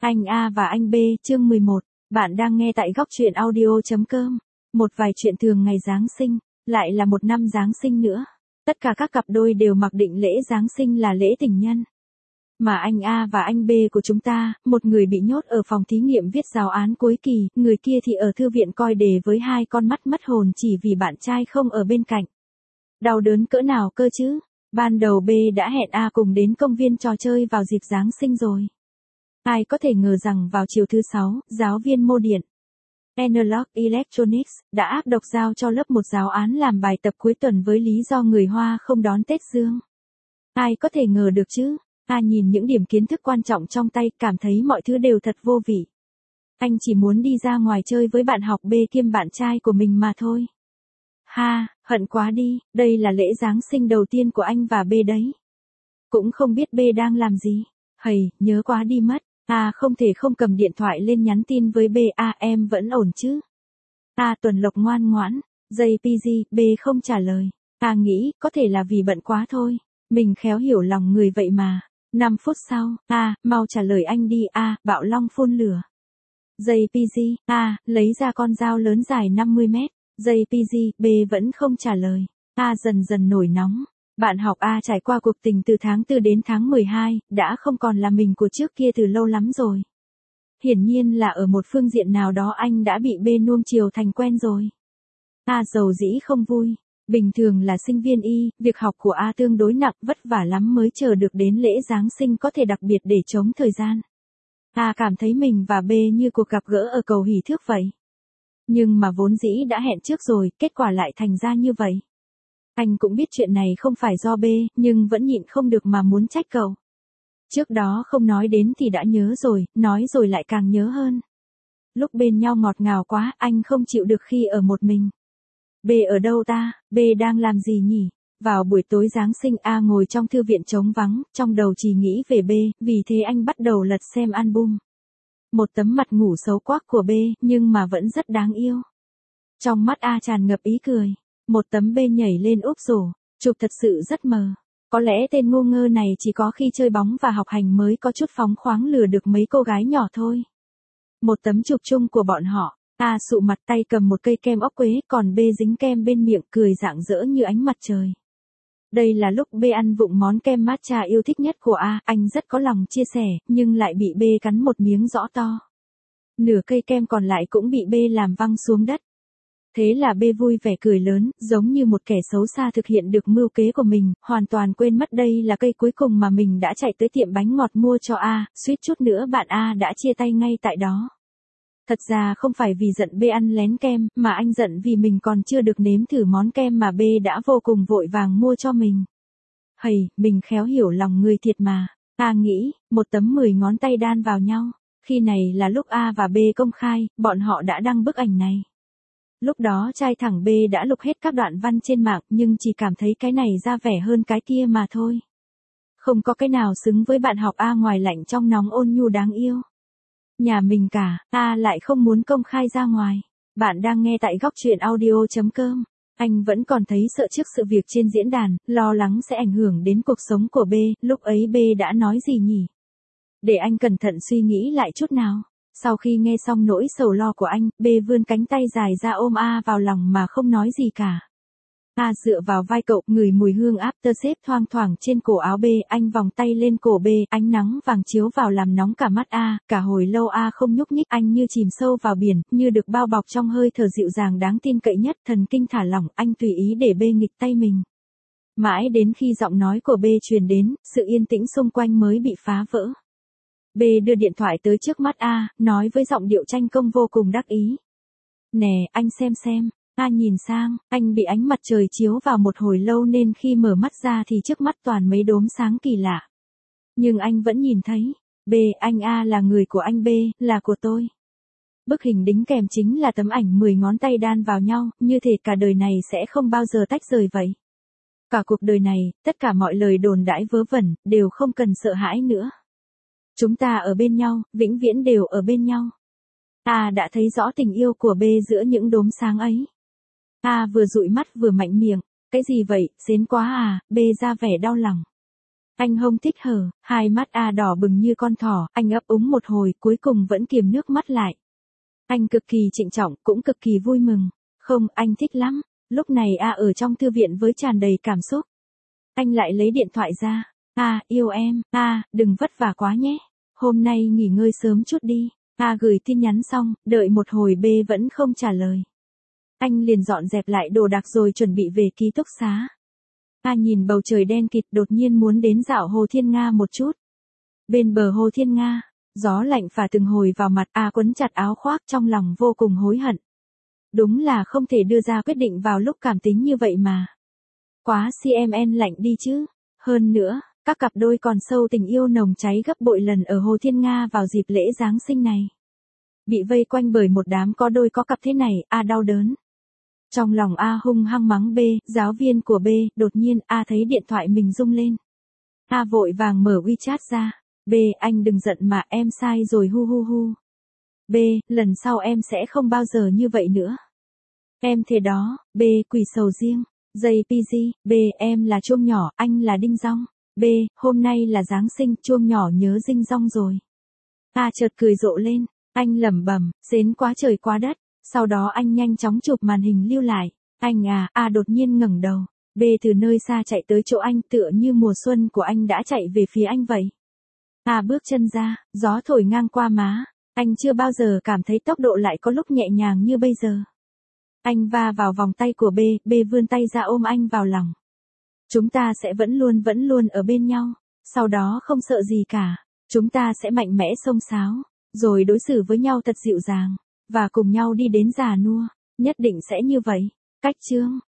Anh A và anh B, chương 11. Bạn đang nghe tại góc truyện audio.com. Một vài chuyện thường ngày Giáng sinh, lại là một năm Giáng sinh nữa. Tất cả các cặp đôi đều mặc định lễ Giáng sinh là lễ tình nhân. Mà anh A và anh B của chúng ta, một người bị nhốt ở phòng thí nghiệm viết giáo án cuối kỳ, người kia thì ở thư viện coi đề với hai con mắt mất hồn chỉ vì bạn trai không ở bên cạnh. Đau đớn cỡ nào cơ chứ? Ban đầu B đã hẹn A cùng đến công viên trò chơi vào dịp Giáng sinh rồi. Ai có thể ngờ rằng vào chiều thứ 6, giáo viên mô điện Analog Electronics đã ác độc giao cho lớp một giáo án làm bài tập cuối tuần với lý do người Hoa không đón Tết Dương. Ai có thể ngờ được chứ? A nhìn những điểm kiến thức quan trọng trong tay, cảm thấy mọi thứ đều thật vô vị. Anh chỉ muốn đi ra ngoài chơi với bạn học B kiêm bạn trai của mình mà thôi. Ha, hận quá đi, đây là lễ Giáng sinh đầu tiên của anh và B đấy. Cũng không biết B đang làm gì. Hầy, nhớ quá đi mất. A không thể không cầm điện thoại lên nhắn tin với B. Em vẫn ổn chứ? Tuần Lộc ngoan ngoãn. JPG, B không trả lời. Nghĩ, có thể là vì bận quá thôi. Mình khéo hiểu lòng người vậy mà. 5 phút sau, mau trả lời anh đi. Bạo Long phun lửa. JPG, lấy ra con dao lớn dài 50 mét. JPG, B vẫn không trả lời. Dần dần nổi nóng. Bạn học A trải qua cuộc tình từ tháng 4 đến tháng 12, đã không còn là mình của trước kia từ lâu lắm rồi. Hiển nhiên là ở một phương diện nào đó anh đã bị B nuông chiều thành quen rồi. Dầu dĩ không vui. Bình thường là sinh viên y, việc học của A tương đối nặng, vất vả lắm mới chờ được đến lễ Giáng sinh có thể đặc biệt để chống thời gian. Cảm thấy mình và B như cuộc gặp gỡ ở cầu hỷ thước vậy. Nhưng mà vốn dĩ đã hẹn trước rồi, kết quả lại thành ra như vậy. Anh cũng biết chuyện này không phải do B, nhưng vẫn nhịn không được mà muốn trách cậu. Trước đó không nói đến thì đã nhớ rồi, nói rồi lại càng nhớ hơn. Lúc bên nhau ngọt ngào quá, anh không chịu được khi ở một mình. B ở đâu ta? B đang làm gì nhỉ? Vào buổi tối Giáng sinh A ngồi trong thư viện trống vắng, trong đầu chỉ nghĩ về B, vì thế anh bắt đầu lật xem album. Một tấm mặt ngủ xấu quắc của B, nhưng mà vẫn rất đáng yêu. Trong mắt A tràn ngập ý cười. Một tấm B nhảy lên úp rổ, chụp thật sự rất mờ. Có lẽ tên ngu ngơ này chỉ có khi chơi bóng và học hành mới có chút phóng khoáng lừa được mấy cô gái nhỏ thôi. Một tấm chụp chung của bọn họ, A sụ mặt tay cầm một cây kem ốc quế, còn B dính kem bên miệng cười rạng rỡ như ánh mặt trời. Đây là lúc B ăn vụng món kem matcha yêu thích nhất của A, anh rất có lòng chia sẻ, nhưng lại bị B cắn một miếng rõ to. Nửa cây kem còn lại cũng bị B làm văng xuống đất. Thế là B vui vẻ cười lớn, giống như một kẻ xấu xa thực hiện được mưu kế của mình, hoàn toàn quên mất đây là cây cuối cùng mà mình đã chạy tới tiệm bánh ngọt mua cho A, suýt chút nữa bạn A đã chia tay ngay tại đó. Thật ra không phải vì giận B ăn lén kem, mà anh giận vì mình còn chưa được nếm thử món kem mà B đã vô cùng vội vàng mua cho mình. Hầy, mình khéo hiểu lòng người thiệt mà. A nghĩ, một tấm 10 ngón tay đan vào nhau. Khi này là lúc A và B công khai, bọn họ đã đăng bức ảnh này. Lúc đó trai thẳng B đã lục hết các đoạn văn trên mạng, nhưng chỉ cảm thấy cái này ra vẻ hơn cái kia mà thôi. Không có cái nào xứng với bạn học A ngoài lạnh trong nóng ôn nhu đáng yêu. Nhà mình cả, A lại không muốn công khai ra ngoài. Bạn đang nghe tại góc truyện audio.com. Anh vẫn còn thấy sợ trước sự việc trên diễn đàn, lo lắng sẽ ảnh hưởng đến cuộc sống của B, lúc ấy B đã nói gì nhỉ? Để anh cẩn thận suy nghĩ lại chút nào. Sau khi nghe xong nỗi sầu lo của anh, B vươn cánh tay dài ra ôm A vào lòng mà không nói gì cả. A dựa vào vai cậu, ngửi mùi hương aftershave thoang thoảng trên cổ áo B, anh vòng tay lên cổ B, ánh nắng vàng chiếu vào làm nóng cả mắt A, cả hồi lâu A không nhúc nhích, anh như chìm sâu vào biển, như được bao bọc trong hơi thở dịu dàng đáng tin cậy nhất, thần kinh thả lỏng, anh tùy ý để B nghịch tay mình. Mãi đến khi giọng nói của B truyền đến, sự yên tĩnh xung quanh mới bị phá vỡ. B đưa điện thoại tới trước mắt A, nói với giọng điệu tranh công vô cùng đắc ý. Nè, anh xem. A nhìn sang, anh bị ánh mặt trời chiếu vào một hồi lâu nên khi mở mắt ra thì trước mắt toàn mấy đốm sáng kỳ lạ. Nhưng anh vẫn nhìn thấy. B, anh A là người của anh B, là của tôi. Bức hình đính kèm chính là tấm ảnh 10 ngón tay đan vào nhau, như thể cả đời này sẽ không bao giờ tách rời vậy. Cả cuộc đời này, tất cả mọi lời đồn đãi vớ vẩn, đều không cần sợ hãi nữa. Chúng ta ở bên nhau, vĩnh viễn đều ở bên nhau. A đã thấy rõ tình yêu của B giữa những đốm sáng ấy. A vừa dụi mắt vừa mạnh miệng, cái gì vậy, xến quá à, B ra vẻ đau lòng. Anh hông thích hở, hai mắt A đỏ bừng như con thỏ, anh ấp úng một hồi cuối cùng vẫn kiềm nước mắt lại. Anh cực kỳ trịnh trọng, cũng cực kỳ vui mừng. Không, anh thích lắm. Lúc này A ở trong thư viện với tràn đầy cảm xúc. Anh lại lấy điện thoại ra. A, yêu em, A, đừng vất vả quá nhé. Hôm nay nghỉ ngơi sớm chút đi. A gửi tin nhắn xong, đợi một hồi B vẫn không trả lời. Anh liền dọn dẹp lại đồ đạc rồi chuẩn bị về ký túc xá. A nhìn bầu trời đen kịt đột nhiên muốn đến dạo Hồ Thiên Nga một chút. Bên bờ Hồ Thiên Nga, gió lạnh phả từng hồi vào mặt, A quấn chặt áo khoác trong lòng vô cùng hối hận. Đúng là không thể đưa ra quyết định vào lúc cảm tính như vậy mà. Quá CMN lạnh đi chứ. Hơn nữa, các cặp đôi còn sâu tình yêu nồng cháy gấp bội lần ở Hồ Thiên Nga vào dịp lễ Giáng sinh này. Bị vây quanh bởi một đám có đôi có cặp thế này, A đau đớn. Trong lòng A hung hăng mắng B, giáo viên của B, đột nhiên A thấy điện thoại mình rung lên. A vội vàng mở WeChat ra. B, anh đừng giận mà, em sai rồi hu hu hu. B, lần sau em sẽ không bao giờ như vậy nữa. Em thế đó. B, quỷ sầu riêng. JPG, B, em là chuông nhỏ, anh là đinh dong. B, hôm nay là Giáng sinh, chuông nhỏ nhớ dinh dong rồi. A chợt cười rộ lên, anh lẩm bẩm, xến quá trời quá đất. Sau đó anh nhanh chóng chụp màn hình lưu lại. Anh à, A đột nhiên ngẩng đầu. B từ nơi xa chạy tới chỗ anh, tựa như mùa xuân của anh đã chạy về phía anh vậy. A bước chân ra, gió thổi ngang qua má. Anh chưa bao giờ cảm thấy tốc độ lại có lúc nhẹ nhàng như bây giờ. Anh va vào vòng tay của B, B vươn tay ra ôm anh vào lòng. Chúng ta sẽ vẫn luôn ở bên nhau. Sau đó không sợ gì cả. Chúng ta sẽ mạnh mẽ xông xáo. Rồi đối xử với nhau thật dịu dàng. Và cùng nhau đi đến già nua. Nhất định sẽ như vậy. Cách chương